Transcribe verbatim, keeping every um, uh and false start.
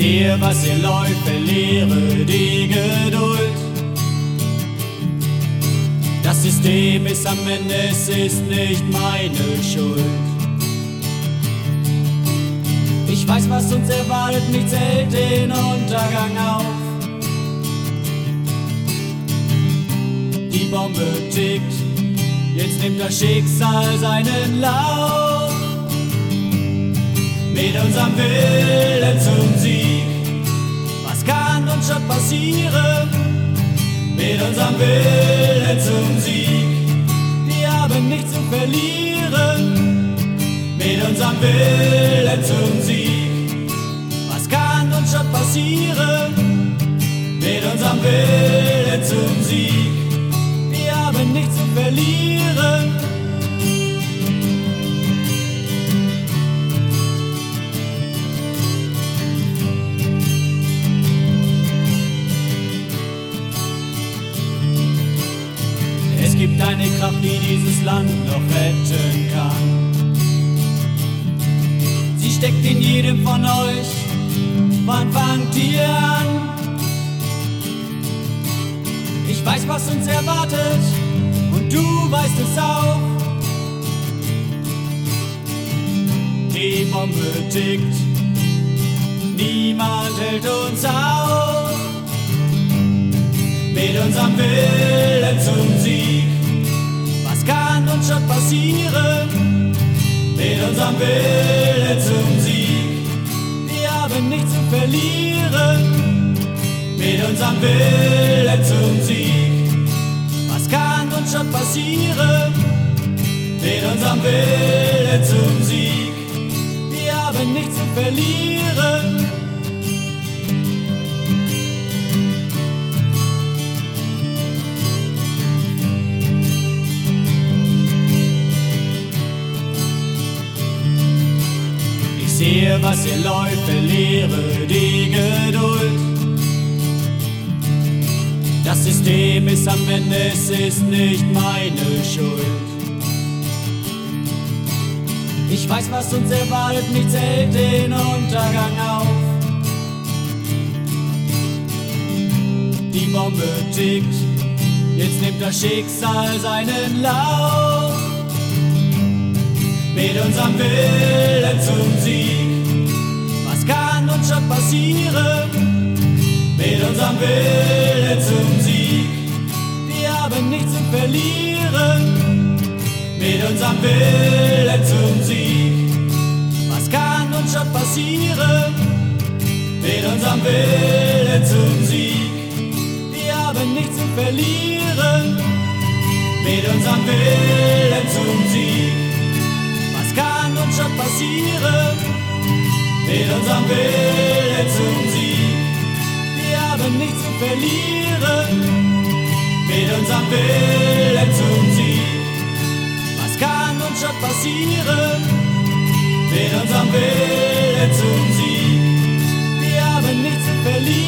sehe, was hier läuft, verliere die Geduld. Das System ist am Ende, es ist nicht meine Schuld. Ich weiß, was uns erwartet, nichts hält den Untergang auf. Die Bombe tickt, jetzt nimmt das Schicksal seinen Lauf. Mit unserem Willen zum Sieg, was kann uns schon passieren? Mit unserem Willen zum Sieg, wir haben nichts zu verlieren. Mit unserem Willen zum Sieg, was kann uns schon passieren? Mit unserem Willen zum Sieg, wir haben nichts zu verlieren. Es gibt eine Kraft, die dieses Land noch retten kann. Sie steckt in jedem von euch. Wann fangt ihr an? Ich weiß, was uns erwartet, und du weißt es auch. Die Bombe tickt, niemand hält uns auf. Mit unserem Willen zum Sieg, was kann uns schon passieren? Mit unserem Willen zum Sieg, wir haben nichts zu verlieren. Mit unserem Willen zum Sieg, was kann uns schon passieren? Mit unserem Willen zum Sieg, wir haben nichts zu verlieren. Ich sehe, was hier läuft, verliere die Geduld. Das System ist am Ende, es ist nicht meine Schuld. Ich weiß, was uns erwartet, nichts hält den Untergang auf. Die Bombe tickt, jetzt nimmt das Schicksal seinen Lauf. Mit unserem Willen zum Sieg, was kann uns schon passieren? Mit unserem Willen zum Sieg, wir haben nichts zu verlieren. Mit unserem Willen zum Sieg, was kann uns schon passieren? Mit unserem Willen zum Sieg, wir haben nichts zu verlieren. Mit unserem Willen zum Sieg, was kann uns schon passieren? Mit unserem Willen zum Sieg, wir haben nichts zu verlieren. Mit unserem Willen zum Sieg, was kann uns schon passieren? Mit unserem Willen zum Sieg, wir haben nichts zu verlieren.